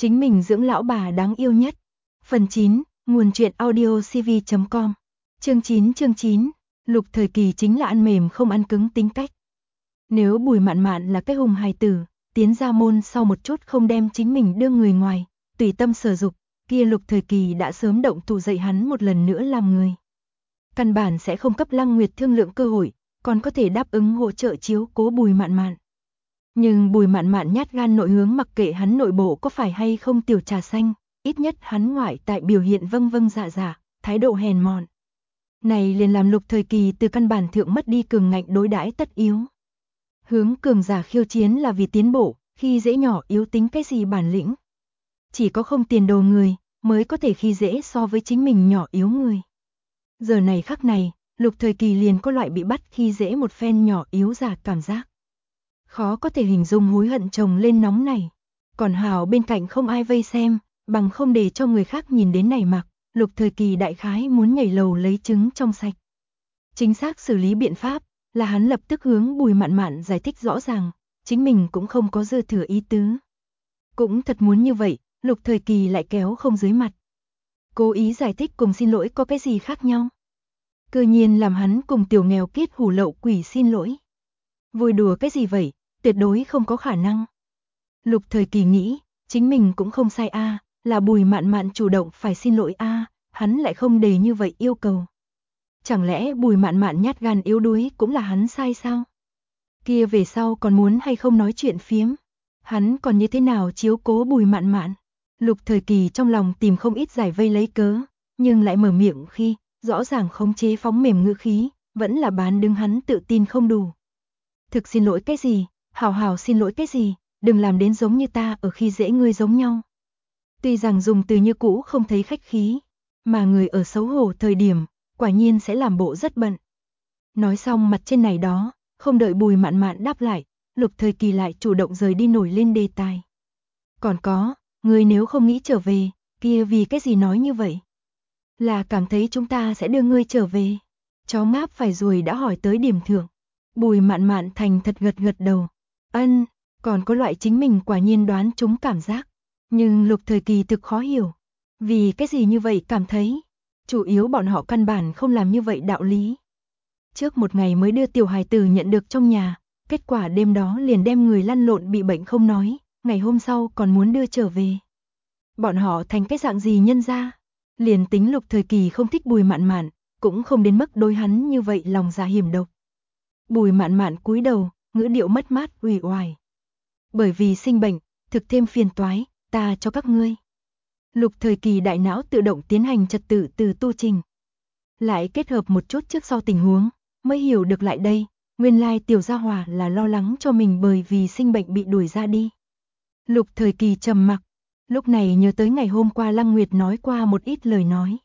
Chính mình dưỡng lão bà đáng yêu nhất. Phần 9, nguồn truyện audio cv.com. Chương 9, Lục Thời Kỳ chính là ăn mềm không ăn cứng tính cách. Nếu Bùi Mạn Mạn là cái hùng hài tử, tiến ra môn sau một chút không đem chính mình đưa người ngoài, tùy tâm sở dục, kia Lục Thời Kỳ đã sớm động thủ dạy hắn một lần nữa làm người. Căn bản sẽ không cấp Lăng Nguyệt thương lượng cơ hội, còn có thể đáp ứng hỗ trợ chiếu cố Bùi Mạn Mạn. Nhưng Bùi Mạn Mạn nhát gan nội hướng, mặc kệ hắn nội bộ có phải hay không tiểu trà xanh, ít nhất hắn ngoại tại biểu hiện vâng vâng dạ dạ, thái độ hèn mọn. Này liền làm Lục Thời Kỳ từ căn bản thượng mất đi cường ngạnh đối đãi tất yếu. Hướng cường giả khiêu chiến là vì tiến bộ, khi dễ nhỏ yếu tính cái gì bản lĩnh. Chỉ có không tiền đồ người, mới có thể khi dễ so với chính mình nhỏ yếu người. Giờ này khắc này, Lục Thời Kỳ liền có loại bị bắt khi dễ một phen nhỏ yếu giả cảm giác. Khó có thể hình dung hối hận chồng lên nóng này. Còn hào bên cạnh không ai vây xem, bằng không để cho người khác nhìn đến này mặc, Lục Thời Kỳ đại khái muốn nhảy lầu lấy trứng trong sạch. Chính xác xử lý biện pháp, là hắn lập tức hướng Bùi Mạn Mạn giải thích rõ ràng, chính mình cũng không có dư thừa ý tứ. Cũng thật muốn như vậy, Lục Thời Kỳ lại kéo không dưới mặt. Cố ý giải thích cùng xin lỗi có cái gì khác nhau? Cơ nhiên làm hắn cùng tiểu nghèo kiết hủ lậu quỷ xin lỗi. Vui đùa cái gì vậy, tuyệt đối không có khả năng. Lục Thời Kỳ nghĩ, chính mình cũng không sai a, là Bùi Mạn Mạn chủ động phải xin lỗi a, hắn lại không đề như vậy yêu cầu. Chẳng lẽ Bùi Mạn Mạn nhát gan yếu đuối cũng là hắn sai sao? Kia về sau còn muốn hay không nói chuyện phiếm? Hắn còn như thế nào chiếu cố Bùi Mạn Mạn? Lục Thời Kỳ trong lòng tìm không ít giải vây lấy cớ, nhưng lại mở miệng khi, rõ ràng khống chế phóng mềm ngữ khí, vẫn là bán đứng hắn tự tin không đủ. Thực xin lỗi cái gì, hào hào xin lỗi cái gì, đừng làm đến giống như ta ở khi dễ ngươi giống nhau. Tuy rằng dùng từ như cũ không thấy khách khí, mà người ở xấu hổ thời điểm, quả nhiên sẽ làm bộ rất bận. Nói xong mặt trên này đó, không đợi Bùi Mạn Mạn đáp lại, Lục Thời Kỳ lại chủ động rời đi nổi lên đề tài. Còn có, ngươi nếu không nghĩ trở về, kia vì cái gì nói như vậy? Là cảm thấy chúng ta sẽ đưa ngươi trở về. Chó ngáp phải ruồi đã hỏi tới điểm thượng. Bùi Mạn Mạn thành thật gật gật đầu. Ân, còn có loại chính mình quả nhiên đoán trúng cảm giác. Nhưng Lục Thời Kỳ thực khó hiểu. Vì cái gì như vậy cảm thấy? Chủ yếu bọn họ căn bản không làm như vậy đạo lý. Trước một ngày mới đưa tiểu hài tử nhận được trong nhà, kết quả đêm đó liền đem người lăn lộn bị bệnh không nói, ngày hôm sau còn muốn đưa trở về. Bọn họ thành cái dạng gì nhân ra? Liền tính Lục Thời Kỳ không thích Bùi Mạn Mạn, cũng không đến mức đối hắn như vậy lòng dạ hiểm độc. Bùi Mạn Mạn cúi đầu, ngữ điệu mất mát uể oải. Bởi vì sinh bệnh, thực thêm phiền toái, ta cho các ngươi. Lục Thời Kỳ đại não tự động tiến hành trật tự từ tu trình. Lại kết hợp một chút trước sau tình huống, mới hiểu được lại đây, nguyên lai tiểu gia hỏa là lo lắng cho mình bởi vì sinh bệnh bị đuổi ra đi. Lục Thời Kỳ trầm mặc, lúc này nhớ tới ngày hôm qua Lăng Nguyệt nói qua một ít lời nói.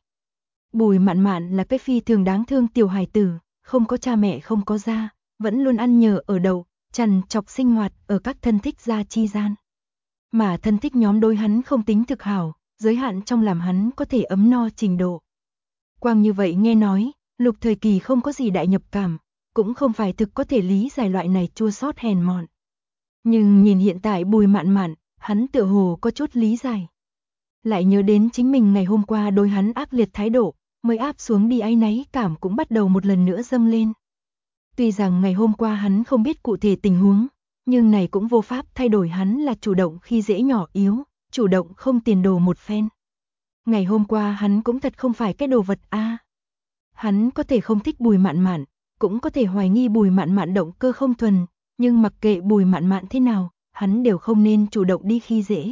Bùi Mạn Mạn là cái phi thường đáng thương tiểu hài tử, không có cha mẹ không có gia, vẫn luôn ăn nhờ ở đậu, trằn trọc sinh hoạt ở các thân thích gia chi gian. Mà thân thích nhóm đối hắn không tính thực hảo, giới hạn trong làm hắn có thể ấm no trình độ. Quang như vậy nghe nói, Lục Thời Kỳ không có gì đại nhập cảm, cũng không phải thực có thể lý giải loại này chua xót hèn mọn. Nhưng nhìn hiện tại Bùi Mạn Mạn, hắn tựa hồ có chút lý giải. Lại nhớ đến chính mình ngày hôm qua đối hắn ác liệt thái độ, mới áp xuống đi áy náy cảm cũng bắt đầu một lần nữa dâng lên. Tuy rằng ngày hôm qua hắn không biết cụ thể tình huống, nhưng này cũng vô pháp thay đổi hắn là chủ động khi dễ nhỏ yếu, chủ động không tiền đồ một phen. Ngày hôm qua hắn cũng thật không phải cái đồ vật a. Hắn có thể không thích Bùi Mạn Mạn, cũng có thể hoài nghi Bùi Mạn Mạn động cơ không thuần, nhưng mặc kệ Bùi Mạn Mạn thế nào, hắn đều không nên chủ động đi khi dễ.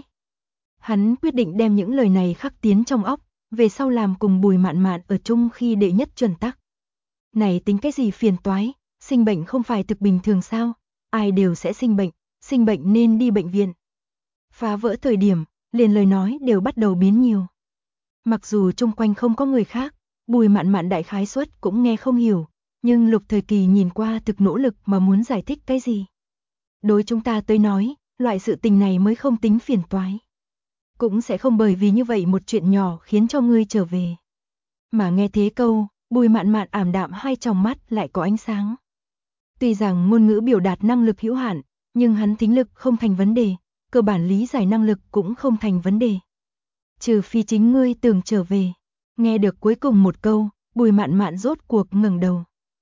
Hắn quyết định đem những lời này khắc tiến trong óc, về sau làm cùng Bùi Mạn Mạn ở chung khi đệ nhất chuẩn tắc. Này tính cái gì phiền toái, sinh bệnh không phải thực bình thường sao, ai đều sẽ sinh bệnh nên đi bệnh viện. Phá vỡ thời điểm, liền lời nói đều bắt đầu biến nhiều. Mặc dù chung quanh không có người khác, Bùi Mạn Mạn đại khái suất cũng nghe không hiểu, nhưng Lục Thời Kỳ nhìn qua thực nỗ lực mà muốn giải thích cái gì. Đối chúng ta tới nói, loại sự tình này mới không tính phiền toái. Cũng sẽ không bởi vì như vậy một chuyện nhỏ khiến cho ngươi trở về. Mà nghe thế câu, Bùi Mạn Mạn ảm đạm hai tròng mắt lại có ánh sáng. Tuy rằng ngôn ngữ biểu đạt năng lực hữu hạn, nhưng hắn thính lực không thành vấn đề, cơ bản lý giải năng lực cũng không thành vấn đề. Trừ phi chính ngươi tưởng trở về. Nghe được cuối cùng một câu, Bùi Mạn Mạn rốt cuộc ngẩng đầu.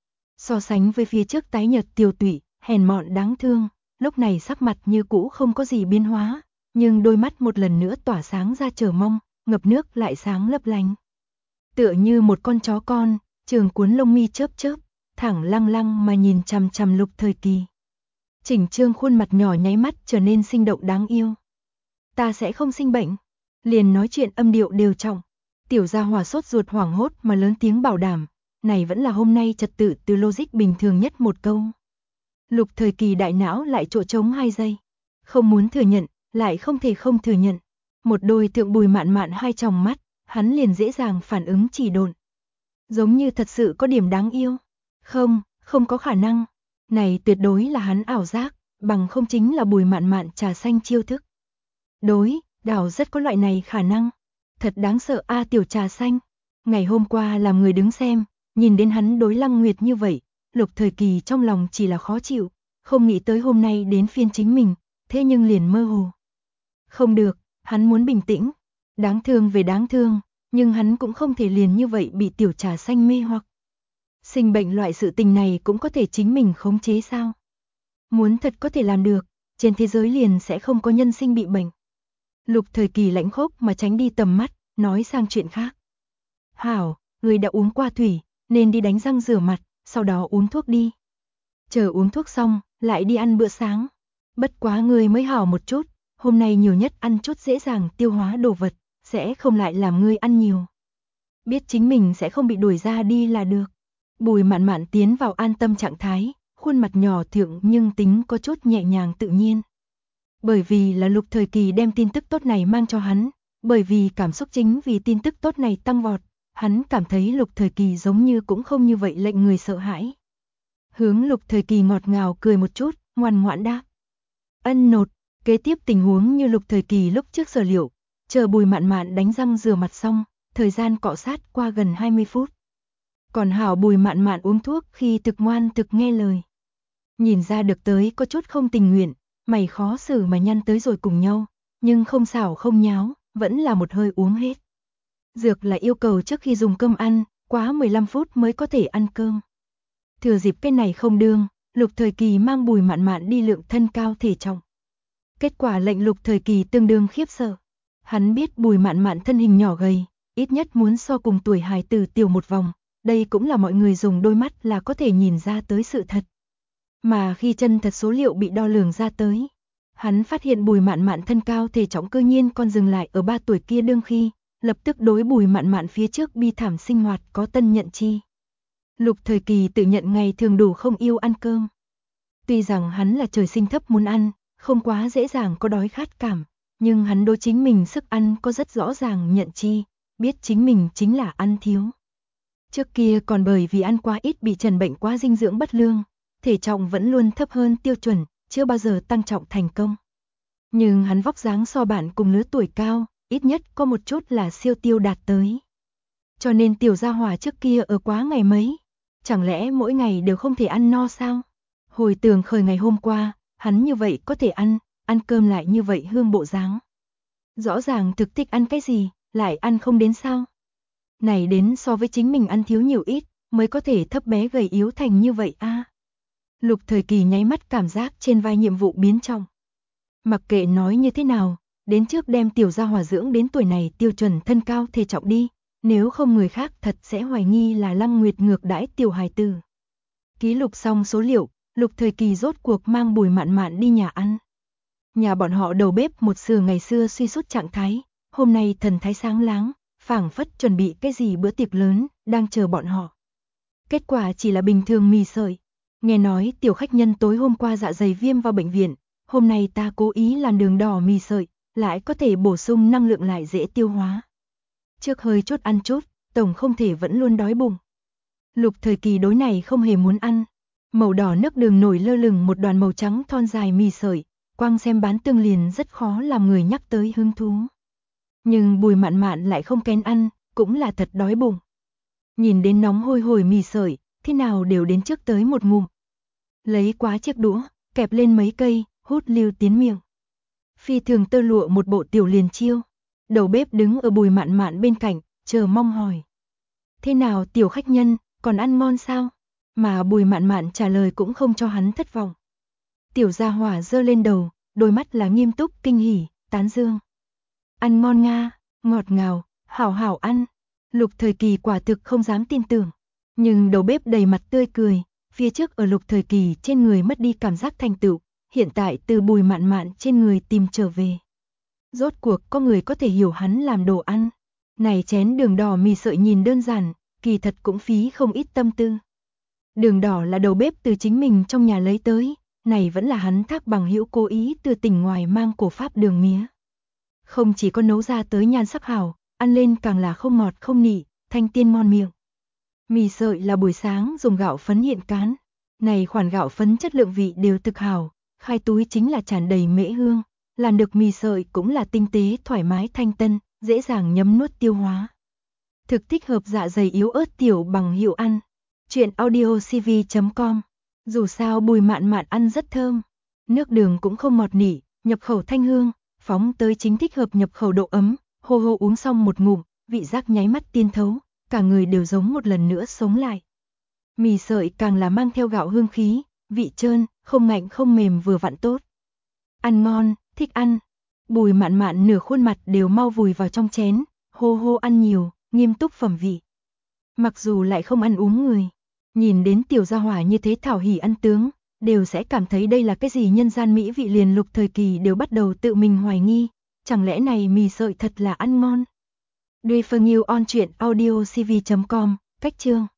So sánh với phía trước tái nhợt tiều tụy, hèn mọn đáng thương, lúc này sắc mặt như cũ không có gì biến hóa, nhưng đôi mắt một lần nữa tỏa sáng ra chờ mong, ngập nước lại sáng lấp lánh. Tựa như một con chó con, trường cuốn lông mi chớp chớp, thẳng lăng lăng mà nhìn chằm chằm Lục Thời Kỳ. Chỉnh Trương khuôn mặt nhỏ nháy mắt trở nên sinh động đáng yêu. Ta sẽ không sinh bệnh. Liền nói chuyện âm điệu đều trọng. Tiểu gia hỏa sốt ruột hoảng hốt mà lớn tiếng bảo đảm, này vẫn là hôm nay trật tự từ logic bình thường nhất một câu. Lục Thời Kỳ đại não lại chỗ trống 2 giây. Không muốn thừa nhận, lại không thể không thừa nhận. Một đôi tượng Bùi Mạn Mạn hai tròng mắt, hắn liền dễ dàng phản ứng chỉ độn. Giống như thật sự có điểm đáng yêu. Không, không có khả năng. Này tuyệt đối là hắn ảo giác, bằng không chính là Bùi Mạn Mạn trà xanh chiêu thức. Đối, đảo rất có loại này khả năng. Thật đáng sợ a tiểu trà xanh. Ngày hôm qua làm người đứng xem, nhìn đến hắn đối Lăng Nguyệt như vậy, Lục Thời Kỳ trong lòng chỉ là khó chịu, không nghĩ tới hôm nay đến phiên chính mình, thế nhưng liền mơ hồ. Không được, hắn muốn bình tĩnh. Đáng thương về đáng thương, nhưng hắn cũng không thể liền như vậy bị tiểu trà xanh mê hoặc. Sinh bệnh loại sự tình này cũng có thể chính mình khống chế sao? Muốn thật có thể làm được, trên thế giới liền sẽ không có nhân sinh bị bệnh. Lục Thời Kỳ lãnh khốc mà tránh đi tầm mắt, nói sang chuyện khác. Hảo, người đã uống qua thủy, nên đi đánh răng rửa mặt, sau đó uống thuốc đi. Chờ uống thuốc xong, lại đi ăn bữa sáng. Bất quá người mới hảo một chút, hôm nay nhiều nhất ăn chút dễ dàng tiêu hóa đồ vật, sẽ không lại làm ngươi ăn nhiều. Biết chính mình sẽ không bị đuổi ra đi là được. Bùi Mạn Mạn tiến vào an tâm trạng thái, khuôn mặt nhỏ thượng nhưng tính có chút nhẹ nhàng tự nhiên. Bởi vì là Lục Thời Kỳ đem tin tức tốt này mang cho hắn, bởi vì cảm xúc chính vì tin tức tốt này tăng vọt, hắn cảm thấy Lục Thời Kỳ giống như cũng không như vậy lệnh người sợ hãi. Hướng Lục Thời Kỳ ngọt ngào cười một chút, ngoan ngoãn đáp. Ân nột, kế tiếp tình huống như Lục Thời Kỳ lúc trước sở liệu, chờ Bùi Mạn Mạn đánh răng rửa mặt xong, thời gian cọ sát qua gần 20 phút. Còn hảo Bùi Mạn Mạn uống thuốc khi thực ngoan thực nghe lời. Nhìn ra được tới có chút không tình nguyện, mày khó xử mà nhăn tới rồi cùng nhau, nhưng không xảo không nháo, vẫn là một hơi uống hết. Dược là yêu cầu trước khi dùng cơm ăn, quá 15 phút mới có thể ăn cơm. Thừa dịp cái này không đương, Lục Thời Kỳ mang Bùi Mạn Mạn đi lượng thân cao thể trọng. Kết quả lệnh Lục Thời Kỳ tương đương khiếp sợ. Hắn biết Bùi Mạn Mạn thân hình nhỏ gầy, ít nhất muốn so cùng tuổi hài tử tiểu một vòng, đây cũng là mọi người dùng đôi mắt là có thể nhìn ra tới sự thật. Mà khi chân thật số liệu bị đo lường ra tới, hắn phát hiện Bùi Mạn Mạn thân cao thể trọng cư nhiên còn dừng lại ở 3 tuổi kia đương khi, lập tức đối Bùi Mạn Mạn phía trước bi thảm sinh hoạt có tân nhận chi. Lục Thời Kỳ tự nhận ngày thường đủ không yêu ăn cơm. Tuy rằng hắn là trời sinh thấp muốn ăn, không quá dễ dàng có đói khát cảm, nhưng hắn đối chính mình sức ăn có rất rõ ràng nhận chi, biết chính mình chính là ăn thiếu. Trước kia còn bởi vì ăn quá ít bị trần bệnh quá dinh dưỡng bất lương, thể trọng vẫn luôn thấp hơn tiêu chuẩn, chưa bao giờ tăng trọng thành công. Nhưng hắn vóc dáng so bạn cùng lứa tuổi cao, ít nhất có một chút là siêu tiêu đạt tới. Cho nên tiểu gia hỏa trước kia ở quá ngày mấy, chẳng lẽ mỗi ngày đều không thể ăn no sao? Hồi tưởng khởi ngày hôm qua, hắn như vậy có thể ăn cơm lại như vậy hương bộ dáng. Rõ ràng thực thích ăn cái gì, lại ăn không đến sao? Này đến so với chính mình ăn thiếu nhiều ít, mới có thể thấp bé gầy yếu thành như vậy a. Lục Thời Kỳ nháy mắt cảm giác trên vai nhiệm vụ biến trọng. Mặc kệ nói như thế nào, đến trước đem tiểu gia hỏa dưỡng đến tuổi này tiêu chuẩn thân cao thể trọng đi, nếu không người khác thật sẽ hoài nghi là Lăng Nguyệt ngược đãi tiểu hài tử. Ký lục xong số liệu, Lục Thời Kỳ rốt cuộc mang Bùi Mạn Mạn đi nhà ăn. Nhà bọn họ đầu bếp một sửa ngày xưa suy sút trạng thái, hôm nay thần thái sáng láng, phảng phất chuẩn bị cái gì bữa tiệc lớn, đang chờ bọn họ. Kết quả chỉ là bình thường mì sợi. Nghe nói tiểu khách nhân tối hôm qua dạ dày viêm vào bệnh viện, hôm nay ta cố ý làm đường đỏ mì sợi, lại có thể bổ sung năng lượng lại dễ tiêu hóa. Trước hơi chút ăn chút, tổng không thể vẫn luôn đói bụng. Lục Thời Kỳ đối này không hề muốn ăn. Màu đỏ nước đường nổi lơ lửng một đoàn màu trắng thon dài mì sợi, quang xem bán tương liền rất khó làm người nhắc tới hứng thú. Nhưng Bùi Mạn Mạn lại không kén ăn, cũng là thật đói bụng. Nhìn đến nóng hôi hổi mì sợi, thế nào đều đến trước tới một ngụm. Lấy quá chiếc đũa, kẹp lên mấy cây, hút lưu tiến miệng. phi thường tơ lụa một bộ tiểu liền chiêu. Đầu bếp đứng ở Bùi Mạn Mạn bên cạnh, chờ mong hỏi. Thế nào tiểu khách nhân, còn ăn ngon sao? Mà Bùi Mạn Mạn trả lời cũng không cho hắn thất vọng. Tiểu gia hỏa giơ lên đầu, đôi mắt là nghiêm túc kinh hỉ, tán dương. Ăn ngon nga, ngọt ngào, hảo hảo ăn. Lục Thời Kỳ quả thực không dám tin tưởng. Nhưng đầu bếp đầy mặt tươi cười, phía trước ở Lục Thời Kỳ trên người mất đi cảm giác thành tựu, hiện tại từ Bùi Mạn Mạn trên người tìm trở về. Rốt cuộc có người có thể hiểu hắn làm đồ ăn. Này chén đường đỏ mì sợi nhìn đơn giản, kỳ thật cũng phí không ít tâm tư. Đường đỏ là đầu bếp từ chính mình trong nhà lấy tới, này vẫn là hắn thác bằng hữu cố ý từ tỉnh ngoài mang cổ pháp đường mía. Không chỉ có nấu ra tới nhan sắc hảo, ăn lên càng là không ngọt không nị, thanh tiên ngon miệng. Mì sợi là buổi sáng dùng gạo phấn hiện cán, này khoản gạo phấn chất lượng vị đều thực hảo, khai túi chính là tràn đầy mễ hương, làm được mì sợi cũng là tinh tế thoải mái thanh tân, dễ dàng nhấm nuốt tiêu hóa. Thực thích hợp dạ dày yếu ớt tiểu bằng hữu ăn. Chuyện audiocv.com. Dù sao Bùi Mạn Mạn ăn rất thơm, nước đường cũng không ngọt nỉ, nhập khẩu thanh hương, phóng tới chính thích hợp nhập khẩu độ ấm, hô hô uống xong một ngụm, vị giác nháy mắt tiên thấu, cả người đều giống một lần nữa sống lại. Mì sợi càng là mang theo gạo hương khí, vị trơn, không ngạnh không mềm vừa vặn tốt. Ăn ngon, thích ăn. Bùi Mạn Mạn nửa khuôn mặt đều mau vùi vào trong chén, hô hô ăn nhiều, nghiêm túc phẩm vị. Mặc dù lại không ăn uống người, nhìn đến tiểu gia hỏa như thế thảo hỉ ăn tướng, đều sẽ cảm thấy đây là cái gì nhân gian mỹ vị, liền Lục Thời Kỳ đều bắt đầu tự mình hoài nghi, chẳng lẽ này mì sợi thật là ăn ngon. Duy Phương Yêu on truyện audiocv.com, cách chương